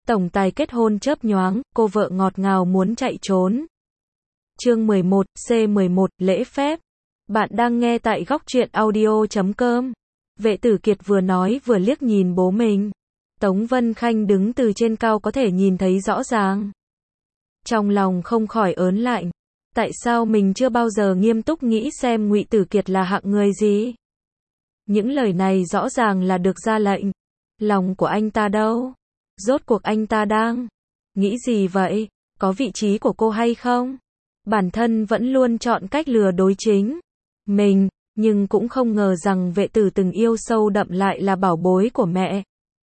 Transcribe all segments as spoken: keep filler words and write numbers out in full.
Tổng tài kết hôn chớp nhoáng, cô vợ ngọt ngào muốn chạy trốn. Chương mười một, C mười một, lễ phép. Bạn đang nghe tại góc truyện audio chấm com. Vệ Tử Kiệt vừa nói vừa liếc nhìn bố mình. Tống Vân Khanh đứng từ trên cao có thể nhìn thấy rõ ràng. Trong lòng không khỏi ớn lạnh. Tại sao mình chưa bao giờ nghiêm túc nghĩ xem Ngụy Tử Kiệt là hạng người gì? Những lời này rõ ràng là được ra lệnh. Lòng của anh ta đâu? Rốt cuộc anh ta đang nghĩ gì vậy? Có vị trí của cô hay không? Bản thân vẫn luôn chọn cách lừa dối chính mình, nhưng cũng không ngờ rằng Vệ Tử từng yêu sâu đậm lại là bảo bối của mẹ.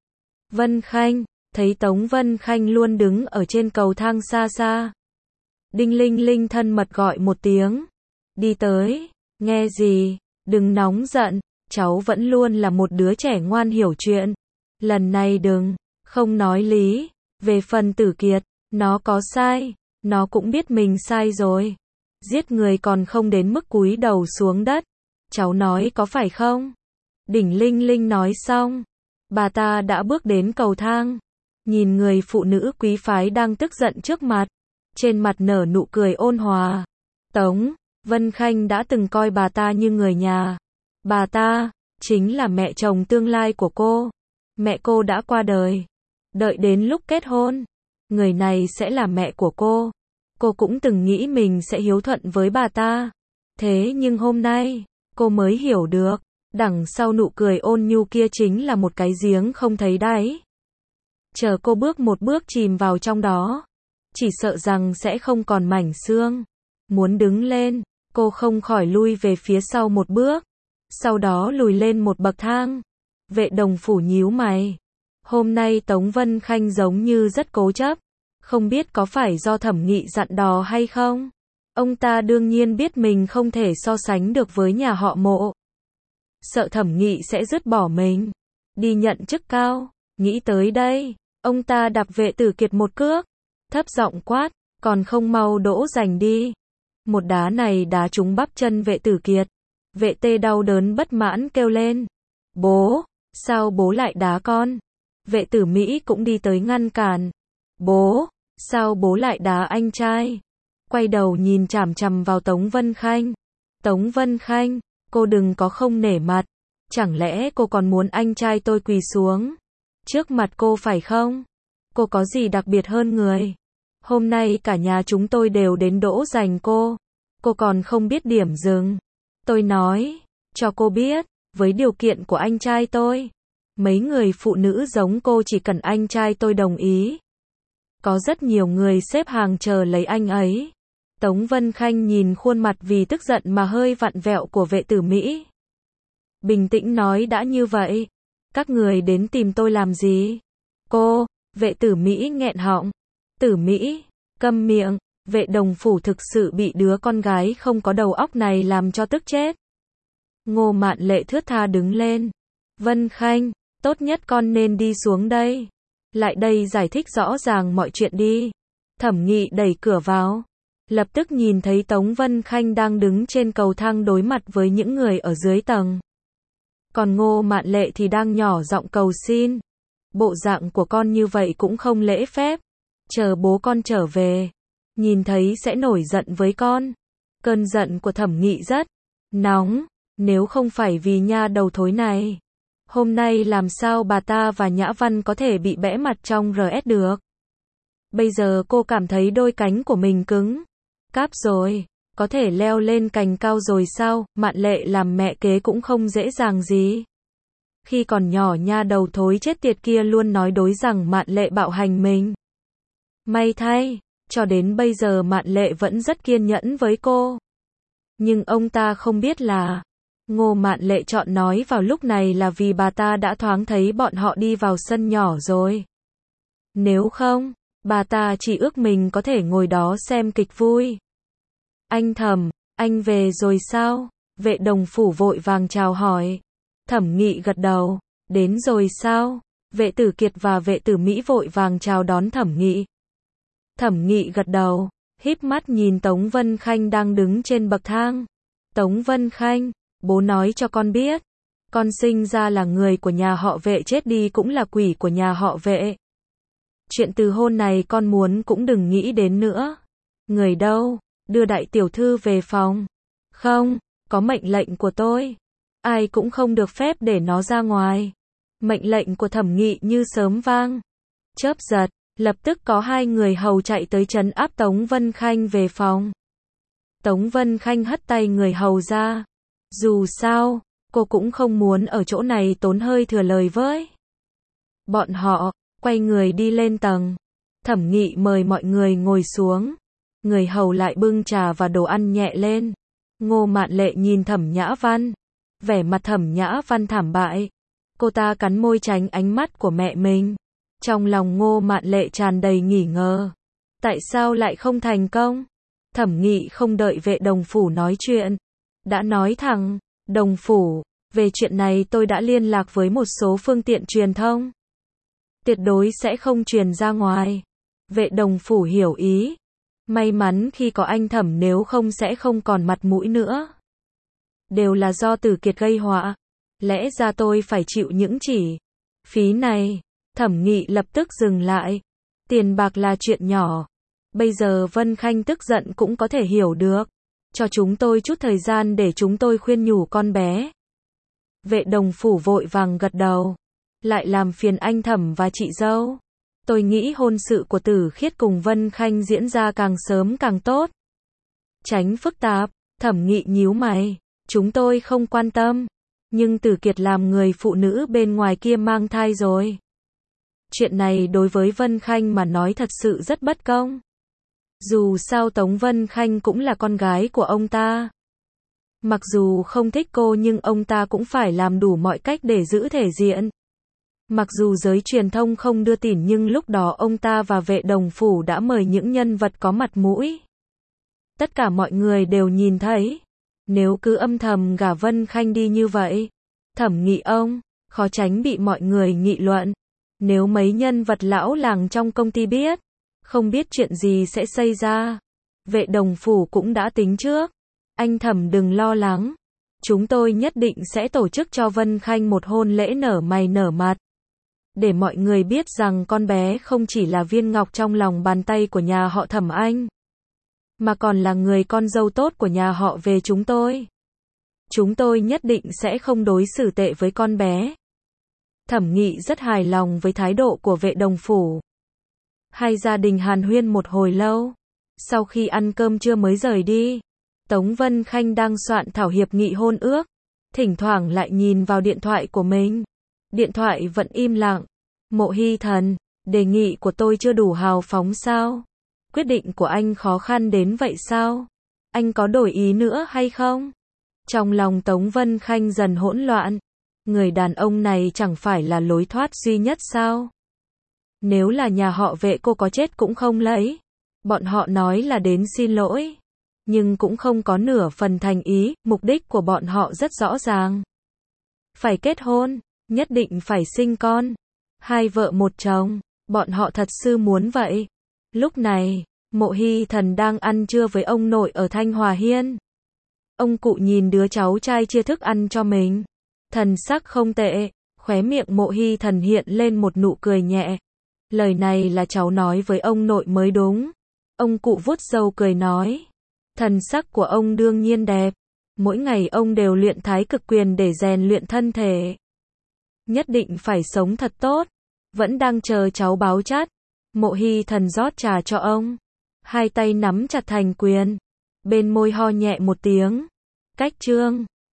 Vân Khanh, thấy Tống Vân Khanh luôn đứng ở trên cầu thang xa xa. Đinh Linh Linh thân mật gọi một tiếng. Đi tới, nghe gì, đừng nóng giận, cháu vẫn luôn là một đứa trẻ ngoan hiểu chuyện. Lần này đừng, không nói lý, về phần Tử Kiệt, nó có sai, nó cũng biết mình sai rồi. Giết người còn không đến mức cúi đầu xuống đất. Cháu nói có phải không? Đỉnh Linh Linh nói xong, bà ta đã bước đến cầu thang. Nhìn người phụ nữ quý phái đang tức giận trước mặt. Trên mặt nở nụ cười ôn hòa. Tống Vân Khanh đã từng coi bà ta như người nhà. Bà ta chính là mẹ chồng tương lai của cô. Mẹ cô đã qua đời. Đợi đến lúc kết hôn, người này sẽ là mẹ của cô. Cô cũng từng nghĩ mình sẽ hiếu thuận với bà ta. Thế nhưng hôm nay, cô mới hiểu được, đằng sau nụ cười ôn nhu kia chính là một cái giếng không thấy đáy. Chờ cô bước một bước chìm vào trong đó, chỉ sợ rằng sẽ không còn mảnh xương. Muốn đứng lên, cô không khỏi lui về phía sau một bước, sau đó lùi lên một bậc thang. Vệ Đồng Phủ nhíu mày. Hôm nay Tống Vân Khanh giống như rất cố chấp, không biết có phải do Thẩm Nghị dặn dò hay không? Ông ta đương nhiên biết mình không thể so sánh được với nhà họ Mộ. Sợ Thẩm Nghị sẽ dứt bỏ mình, đi nhận chức cao. Nghĩ tới đây, ông ta đạp Vệ Tử Kiệt một cước, thấp giọng quát, còn không mau đỗ giành đi. Một đá này đá trúng bắp chân Vệ Tử Kiệt. Vệ Tê đau đớn bất mãn kêu lên. Bố, sao bố lại đá con? Vệ Tử Mỹ cũng đi tới ngăn cản. Bố, sao bố lại đá anh trai? Quay đầu nhìn chằm chằm vào Tống Vân Khanh. Tống Vân Khanh, cô đừng có không nể mặt. Chẳng lẽ cô còn muốn anh trai tôi quỳ xuống trước mặt cô phải không? Cô có gì đặc biệt hơn người? Hôm nay cả nhà chúng tôi đều đến đỗ giành cô. Cô còn không biết điểm dừng. Tôi nói cho cô biết, với điều kiện của anh trai tôi, mấy người phụ nữ giống cô chỉ cần anh trai tôi đồng ý. Có rất nhiều người xếp hàng chờ lấy anh ấy. Tống Vân Khanh nhìn khuôn mặt vì tức giận mà hơi vặn vẹo của Vệ Tử Mỹ. Bình tĩnh nói đã như vậy, các người đến tìm tôi làm gì? Cô, Vệ Tử Mỹ nghẹn họng. Tử Mỹ, câm miệng. Vệ Đồng Phủ thực sự bị đứa con gái không có đầu óc này làm cho tức chết. Ngô Mạn Lệ thướt tha đứng lên. Vân Khanh, tốt nhất con nên đi xuống đây. Lại đây giải thích rõ ràng mọi chuyện đi. Thẩm Nghị đẩy cửa vào. Lập tức nhìn thấy Tống Vân Khanh đang đứng trên cầu thang đối mặt với những người ở dưới tầng. Còn Ngô Mạn Lệ thì đang nhỏ giọng cầu xin. Bộ dạng của con như vậy cũng không lễ phép. Chờ bố con trở về, nhìn thấy sẽ nổi giận với con. Cơn giận của Thẩm Nghị rất nóng. Nếu không phải vì nha đầu thối này, hôm nay làm sao bà ta và Nhã Văn có thể bị bẽ mặt trong rờ ét được? Bây giờ cô cảm thấy đôi cánh của mình cứng cáp rồi. Có thể leo lên cành cao rồi sao? Mạn Lệ làm mẹ kế cũng không dễ dàng gì. Khi còn nhỏ nha đầu thối chết tiệt kia luôn nói đối rằng Mạn Lệ bạo hành mình. May thay, cho đến bây giờ Mạn Lệ vẫn rất kiên nhẫn với cô. Nhưng ông ta không biết là Ngô Mạn Lệ chọn nói vào lúc này là vì bà ta đã thoáng thấy bọn họ đi vào sân nhỏ rồi. Nếu không, bà ta chỉ ước mình có thể ngồi đó xem kịch vui. Anh Thẩm, anh về rồi sao? Vệ Đồng Phủ vội vàng chào hỏi. Thẩm Nghị gật đầu. Đến rồi sao? Vệ Tử Kiệt và Vệ Tử Mỹ vội vàng chào đón Thẩm Nghị. Thẩm Nghị gật đầu, híp mắt nhìn Tống Vân Khanh đang đứng trên bậc thang. Tống Vân Khanh, bố nói cho con biết, con sinh ra là người của nhà họ Vệ, chết đi cũng là quỷ của nhà họ Vệ. Chuyện từ hôn này con muốn cũng đừng nghĩ đến nữa. Người đâu? Đưa đại tiểu thư về phòng. Không, có mệnh lệnh của tôi. Ai cũng không được phép để nó ra ngoài. Mệnh lệnh của Thẩm Nghị như sớm vang. Chớp giật, lập tức có hai người hầu chạy tới trấn áp Tống Vân Khanh về phòng. Tống Vân Khanh hất tay người hầu ra. Dù sao, cô cũng không muốn ở chỗ này tốn hơi thừa lời với. Bọn họ, quay người đi lên tầng. Thẩm Nghị mời mọi người ngồi xuống. Người hầu lại bưng trà và đồ ăn nhẹ lên. Ngô Mạn Lệ nhìn Thẩm Nhã Văn. Vẻ mặt Thẩm Nhã Văn thảm bại. Cô ta cắn môi tránh ánh mắt của mẹ mình. Trong lòng Ngô Mạn Lệ tràn đầy nghi ngờ. Tại sao lại không thành công? Thẩm Nghị không đợi Vệ Đồng Phủ nói chuyện. Đã nói thẳng, Đồng Phủ, về chuyện này tôi đã liên lạc với một số phương tiện truyền thông. Tuyệt đối sẽ không truyền ra ngoài. Vệ Đồng Phủ hiểu ý. May mắn khi có anh Thẩm, nếu không sẽ không còn mặt mũi nữa. Đều là do Tử Kiệt gây họa. Lẽ ra tôi phải chịu những chỉ phí này. Thẩm Nghị lập tức dừng lại. Tiền bạc là chuyện nhỏ. Bây giờ Vân Khanh tức giận cũng có thể hiểu được. Cho chúng tôi chút thời gian để chúng tôi khuyên nhủ con bé. Vệ Đồng Phủ vội vàng gật đầu. Lại làm phiền anh Thẩm và chị dâu. Tôi nghĩ hôn sự của Tử Khiết cùng Vân Khanh diễn ra càng sớm càng tốt. Tránh phức tạp. Thẩm Nghị nhíu mày. Chúng tôi không quan tâm. Nhưng Tử Kiệt làm người phụ nữ bên ngoài kia mang thai rồi. Chuyện này đối với Vân Khanh mà nói thật sự rất bất công. Dù sao Tống Vân Khanh cũng là con gái của ông ta. Mặc dù không thích cô nhưng ông ta cũng phải làm đủ mọi cách để giữ thể diện. Mặc dù giới truyền thông không đưa tin nhưng lúc đó ông ta và Vệ Đồng Phủ đã mời những nhân vật có mặt mũi. Tất cả mọi người đều nhìn thấy. Nếu cứ âm thầm gả Vân Khanh đi như vậy, Thẩm Nghị ông, khó tránh bị mọi người nghị luận. Nếu mấy nhân vật lão làng trong công ty biết, không biết chuyện gì sẽ xảy ra. Vệ Đồng Phủ cũng đã tính trước. Anh Thẩm đừng lo lắng. Chúng tôi nhất định sẽ tổ chức cho Vân Khanh một hôn lễ nở mày nở mặt. Để mọi người biết rằng con bé không chỉ là viên ngọc trong lòng bàn tay của nhà họ Thẩm Anh, mà còn là người con dâu tốt của nhà họ về chúng tôi. Chúng tôi nhất định sẽ không đối xử tệ với con bé. Thẩm Nghị rất hài lòng với thái độ của Vệ Đồng Phủ. Hai gia đình hàn huyên một hồi lâu. Sau khi ăn cơm trưa mới rời đi. Tống Vân Khanh đang soạn thảo hiệp nghị hôn ước. Thỉnh thoảng lại nhìn vào điện thoại của mình. Điện thoại vẫn im lặng. Mộ Hy Thần, đề nghị của tôi chưa đủ hào phóng sao? Quyết định của anh khó khăn đến vậy sao? Anh có đổi ý nữa hay không? Trong lòng Tống Vân Khanh dần hỗn loạn. Người đàn ông này chẳng phải là lối thoát duy nhất sao? Nếu là nhà họ Vệ cô có chết cũng không lấy. Bọn họ nói là đến xin lỗi. Nhưng cũng không có nửa phần thành ý, mục đích của bọn họ rất rõ ràng. Phải kết hôn, nhất định phải sinh con. Hai vợ một chồng, bọn họ thật sự muốn vậy. Lúc này, Mộ Hy Thần đang ăn trưa với ông nội ở Thanh Hòa Hiên. Ông cụ nhìn đứa cháu trai chia thức ăn cho mình. Thần sắc không tệ, khóe miệng Mộ Hy Thần hiện lên một nụ cười nhẹ. Lời này là cháu nói với ông nội mới đúng. Ông cụ vuốt râu cười nói. Thần sắc của ông đương nhiên đẹp. Mỗi ngày ông đều luyện thái cực quyền để rèn luyện thân thể. Nhất định phải sống thật tốt. Vẫn đang chờ cháu báo chát. Mộ Hy Thần rót trà cho ông. Hai tay nắm chặt thành quyền. Bên môi ho nhẹ một tiếng. Cách trương.